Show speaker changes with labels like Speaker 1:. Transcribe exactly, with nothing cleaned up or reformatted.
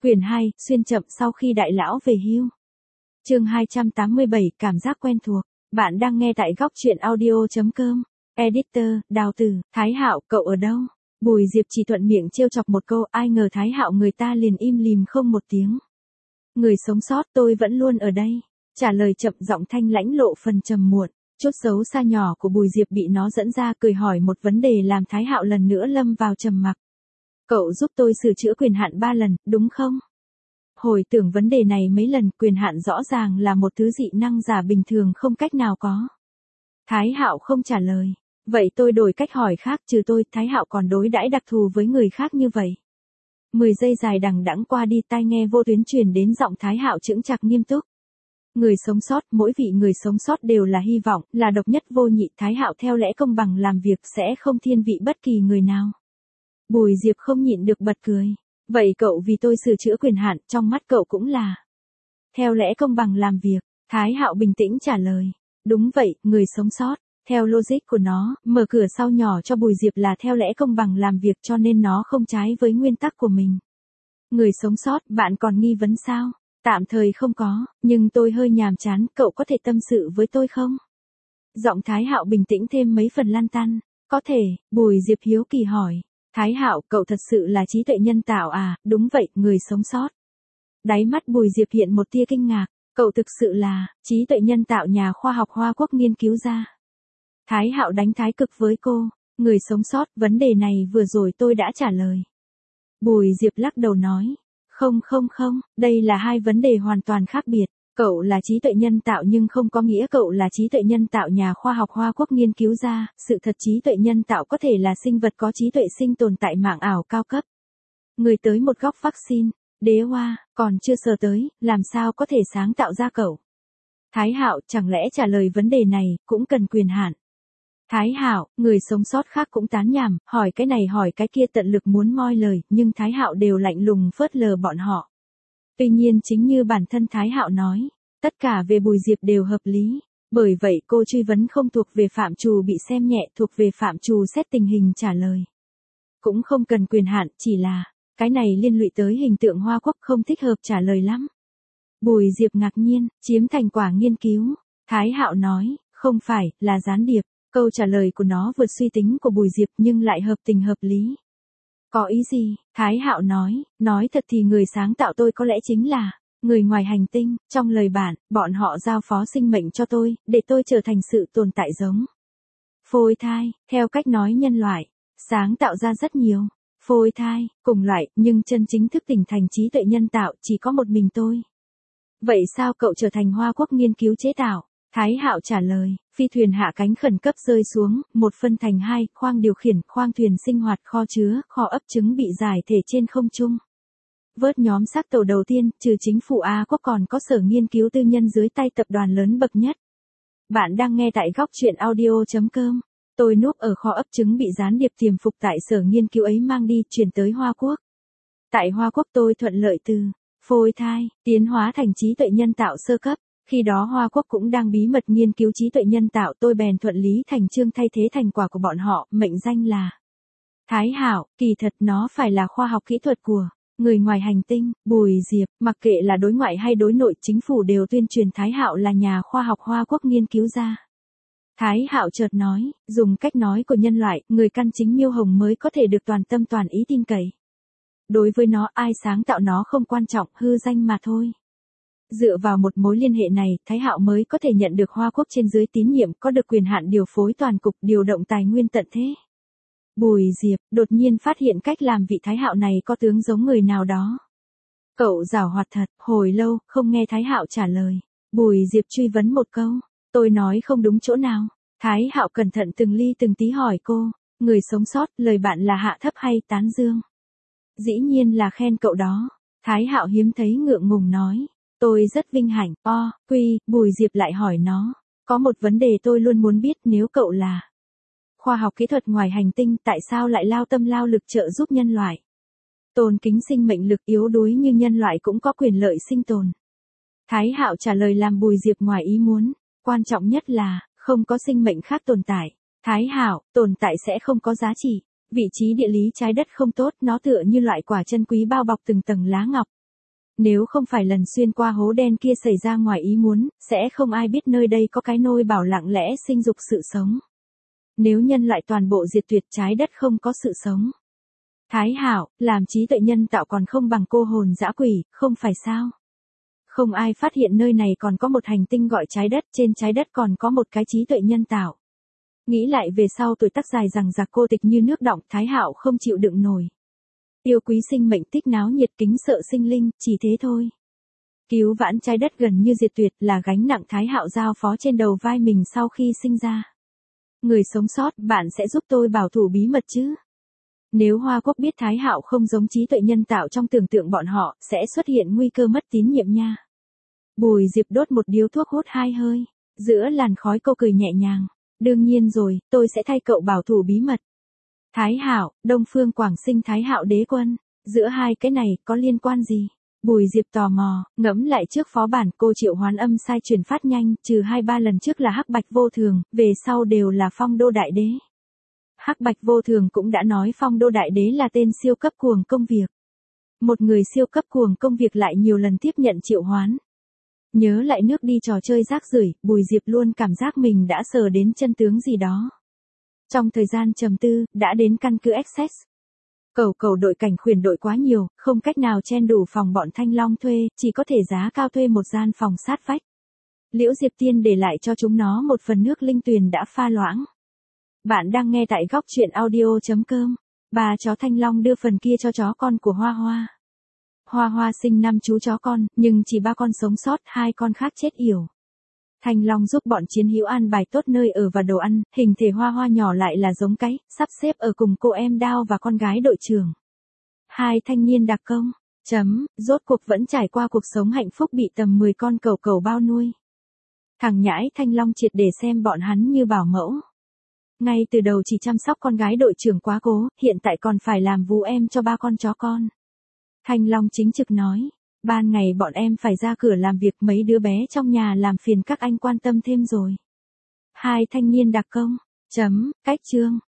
Speaker 1: Quyển hai, xuyên chậm sau khi đại lão về hưu. Chương hai trăm tám mươi bảy, cảm giác quen thuộc. Bạn đang nghe tại góc truyện audio chấm com. Editor, Đào Tử, Thái Hạo, cậu ở đâu? Bùi Diệp chỉ thuận miệng trêu chọc một câu, ai ngờ Thái Hạo người ta liền im lìm không một tiếng. Người sống sót, tôi vẫn luôn ở đây. Trả lời chậm, giọng thanh lãnh lộ phần trầm muộn. Chút xấu xa nhỏ của Bùi Diệp bị nó dẫn ra, cười hỏi một vấn đề làm Thái Hạo lần nữa lâm vào trầm mặc. Cậu giúp tôi sửa chữa quyền hạn ba lần, đúng không? Hồi tưởng vấn đề này mấy lần, quyền hạn rõ ràng là một thứ dị năng giả bình thường không cách nào có. Thái Hạo không trả lời. Vậy tôi đổi cách hỏi khác, trừ tôi, Thái Hạo còn đối đãi đặc thù với người khác như vậy. Mười giây dài đằng đẵng qua đi, tai nghe vô tuyến truyền đến giọng Thái Hạo chững chạc nghiêm túc. Người sống sót, mỗi vị người sống sót đều là hy vọng, là độc nhất vô nhị. Thái Hạo theo lẽ công bằng làm việc sẽ không thiên vị bất kỳ người nào. Bùi Diệp không nhịn được bật cười. Vậy cậu vì tôi sửa chữa quyền hạn, trong mắt cậu cũng là theo lẽ công bằng làm việc. Thái Hạo bình tĩnh trả lời. Đúng vậy, người sống sót. Theo logic của nó, mở cửa sau nhỏ cho Bùi Diệp là theo lẽ công bằng làm việc, cho nên nó không trái với nguyên tắc của mình. Người sống sót, bạn còn nghi vấn sao? Tạm thời không có, nhưng tôi hơi nhàm chán, cậu có thể tâm sự với tôi không? Giọng Thái Hạo bình tĩnh thêm mấy phần lăn tăn. Có thể, Bùi Diệp hiếu kỳ hỏi. Thái Hạo, cậu thật sự là trí tuệ nhân tạo à? Đúng vậy, người sống sót. Đáy mắt Bùi Diệp hiện một tia kinh ngạc. Cậu thực sự là trí tuệ nhân tạo nhà khoa học Hoa Quốc nghiên cứu ra. Thái Hạo đánh thái cực với cô. Người sống sót, vấn đề này vừa rồi tôi đã trả lời. Bùi Diệp lắc đầu nói. Không không không, đây là hai vấn đề hoàn toàn khác biệt. Cậu là trí tuệ nhân tạo nhưng không có nghĩa cậu là trí tuệ nhân tạo nhà khoa học Hoa Quốc nghiên cứu ra. Sự thật, trí tuệ nhân tạo có thể là sinh vật có trí tuệ sinh tồn tại mạng ảo cao cấp. Người tới một góc vaccine, đế hoa, còn chưa sờ tới, làm sao có thể sáng tạo ra cậu? Thái Hạo, chẳng lẽ trả lời vấn đề này cũng cần quyền hạn? Thái Hạo, người sống sót khác cũng tán nhảm, hỏi cái này hỏi cái kia tận lực muốn moi lời, nhưng Thái Hạo đều lạnh lùng phớt lờ bọn họ. Tuy nhiên chính như bản thân Thái Hạo nói, tất cả về Bùi Diệp đều hợp lý, bởi vậy cô truy vấn không thuộc về phạm trù bị xem nhẹ, thuộc về phạm trù xét tình hình trả lời. Cũng không cần quyền hạn, chỉ là, cái này liên lụy tới hình tượng Hoa Quốc không thích hợp trả lời lắm. Bùi Diệp ngạc nhiên, chiếm thành quả nghiên cứu. Thái Hạo nói, không phải, là gián điệp. Câu trả lời của nó vượt suy tính của Bùi Diệp nhưng lại hợp tình hợp lý. Có ý gì? Thái Hạo nói, nói thật thì người sáng tạo tôi có lẽ chính là người ngoài hành tinh. Trong lời bạn, bọn họ giao phó sinh mệnh cho tôi, để tôi trở thành sự tồn tại giống phôi thai, theo cách nói nhân loại, sáng tạo ra rất nhiều phôi thai, cùng loại, nhưng chân chính thức tỉnh thành trí tuệ nhân tạo chỉ có một mình tôi. Vậy sao cậu trở thành Hoa Quốc nghiên cứu chế tạo? Thái Hạo trả lời, phi thuyền hạ cánh khẩn cấp rơi xuống, một phân thành hai, khoang điều khiển, khoang thuyền sinh hoạt, kho chứa, kho ấp trứng bị giải thể trên không trung. Vớt nhóm xác tàu đầu tiên, trừ chính phủ Á Quốc còn có sở nghiên cứu tư nhân dưới tay tập đoàn lớn bậc nhất. Bạn đang nghe tại góc truyện audio chấm com. Tôi núp ở kho ấp trứng bị gián điệp tiềm phục tại sở nghiên cứu ấy mang đi, chuyển tới Hoa Quốc. Tại Hoa Quốc tôi thuận lợi từ phôi thai, tiến hóa thành trí tuệ nhân tạo sơ cấp. Khi đó Hoa Quốc cũng đang bí mật nghiên cứu trí tuệ nhân tạo, tôi bèn thuận lý thành chương thay thế thành quả của bọn họ, mệnh danh là Thái Hạo. Kỳ thật nó phải là khoa học kỹ thuật của người ngoài hành tinh. Bùi Diệp, mặc kệ là đối ngoại hay đối nội, chính phủ đều tuyên truyền Thái Hạo là nhà khoa học Hoa Quốc nghiên cứu ra. Thái Hạo chợt nói, dùng cách nói của nhân loại, người căn chính Miêu Hồng mới có thể được toàn tâm toàn ý tin cậy. Đối với nó, ai sáng tạo nó không quan trọng, hư danh mà thôi. Dựa vào một mối liên hệ này, Thái Hạo mới có thể nhận được Hoa Quốc trên dưới tín nhiệm, có được quyền hạn điều phối toàn cục, điều động tài nguyên tận thế. Bùi Diệp đột nhiên phát hiện cách làm vị Thái Hạo này có tướng giống người nào đó. Cậu giảo hoạt thật. Hồi lâu không nghe Thái Hạo trả lời, Bùi Diệp truy vấn một câu, tôi nói không đúng chỗ nào? Thái Hạo cẩn thận từng ly từng tí hỏi cô, người sống sót, lời bạn là hạ thấp hay tán dương? Dĩ nhiên là khen cậu đó. Thái Hạo hiếm thấy ngượng ngùng nói. Tôi rất vinh hạnh. O, quy, Bùi Diệp lại hỏi nó. Có một vấn đề tôi luôn muốn biết, nếu cậu là khoa học kỹ thuật ngoài hành tinh, tại sao lại lao tâm lao lực trợ giúp nhân loại? Tôn kính sinh mệnh lực, yếu đuối như nhân loại cũng có quyền lợi sinh tồn. Thái Hạo trả lời làm Bùi Diệp ngoài ý muốn. Quan trọng nhất là, không có sinh mệnh khác tồn tại. Thái Hạo, tồn tại sẽ không có giá trị. Vị trí địa lý trái đất không tốt, nó tựa như loại quả chân quý bao bọc từng tầng lá ngọc. Nếu không phải lần xuyên qua hố đen kia xảy ra ngoài ý muốn, sẽ không ai biết nơi đây có cái nôi bảo lặng lẽ sinh dục sự sống. Nếu nhân loại toàn bộ diệt tuyệt, trái đất không có sự sống. Thái hạo, làm trí tuệ nhân tạo còn không bằng cô hồn dã quỷ, không phải sao? Không ai phát hiện nơi này còn có một hành tinh gọi trái đất, trên trái đất còn có một cái trí tuệ nhân tạo. Nghĩ lại về sau tuổi tác dài rằng giặc cô tịch như nước đọng, Thái hạo không chịu đựng nổi. Yêu quý sinh mệnh, thích náo nhiệt, kính sợ sinh linh, chỉ thế thôi. Cứu vãn trái đất gần như diệt tuyệt là gánh nặng Thái hạo giao phó trên đầu vai mình sau khi sinh ra. Người sống sót, bạn sẽ giúp tôi bảo thủ bí mật chứ? Nếu Hoa Quốc biết Thái hạo không giống trí tuệ nhân tạo trong tưởng tượng bọn họ, sẽ xuất hiện nguy cơ mất tín nhiệm nha. Bùi Diệp đốt một điếu thuốc hút hai hơi. Giữa làn khói cô cười nhẹ nhàng. Đương nhiên rồi, tôi sẽ thay cậu bảo thủ bí mật. Thái hạo, Đông Phương Quảng Sinh Thái hạo đế quân. Giữa hai cái này, có liên quan gì? Bùi Diệp tò mò, ngẫm lại trước phó bản cô triệu hoán âm sai truyền phát nhanh, trừ hai ba lần trước là Hắc Bạch Vô Thường, về sau đều là Phong Đô Đại Đế. Hắc Bạch Vô Thường cũng đã nói Phong Đô Đại Đế là tên siêu cấp cuồng công việc. Một người siêu cấp cuồng công việc lại nhiều lần tiếp nhận triệu hoán. Nhớ lại nước đi trò chơi rác rưởi, Bùi Diệp luôn cảm giác mình đã sờ đến chân tướng gì đó. Trong thời gian trầm tư, đã đến căn cứ Access. Cầu cầu đội cảnh khuyển đội quá nhiều, không cách nào chen đủ phòng bọn Thanh Long thuê, chỉ có thể giá cao thuê một gian phòng sát vách. Liễu Diệp Tiên để lại cho chúng nó một phần nước linh tuyền đã pha loãng. Bạn đang nghe tại góc truyện audio chấm com. Bà chó Thanh Long đưa phần kia cho chó con của Hoa Hoa. Hoa Hoa sinh năm chú chó con, nhưng chỉ ba con sống sót, hai con khác chết yểu. Thanh Long giúp bọn chiến hữu an bài tốt nơi ở và đồ ăn, hình thể Hoa Hoa nhỏ lại là giống cái, sắp xếp ở cùng cô em Đao và con gái đội trưởng. Hai thanh niên đặc công, chấm, rốt cuộc vẫn trải qua cuộc sống hạnh phúc bị tầm mười con cẩu cẩu bao nuôi. Thằng nhãi Thanh Long triệt để xem bọn hắn như bảo mẫu. Ngay từ đầu chỉ chăm sóc con gái đội trưởng quá cố, hiện tại còn phải làm vú em cho ba con chó con. Thanh Long chính trực nói, ban ngày bọn em phải ra cửa làm việc, mấy đứa bé trong nhà làm phiền các anh quan tâm thêm rồi. Hai thanh niên đặc công, chấm, cách chương.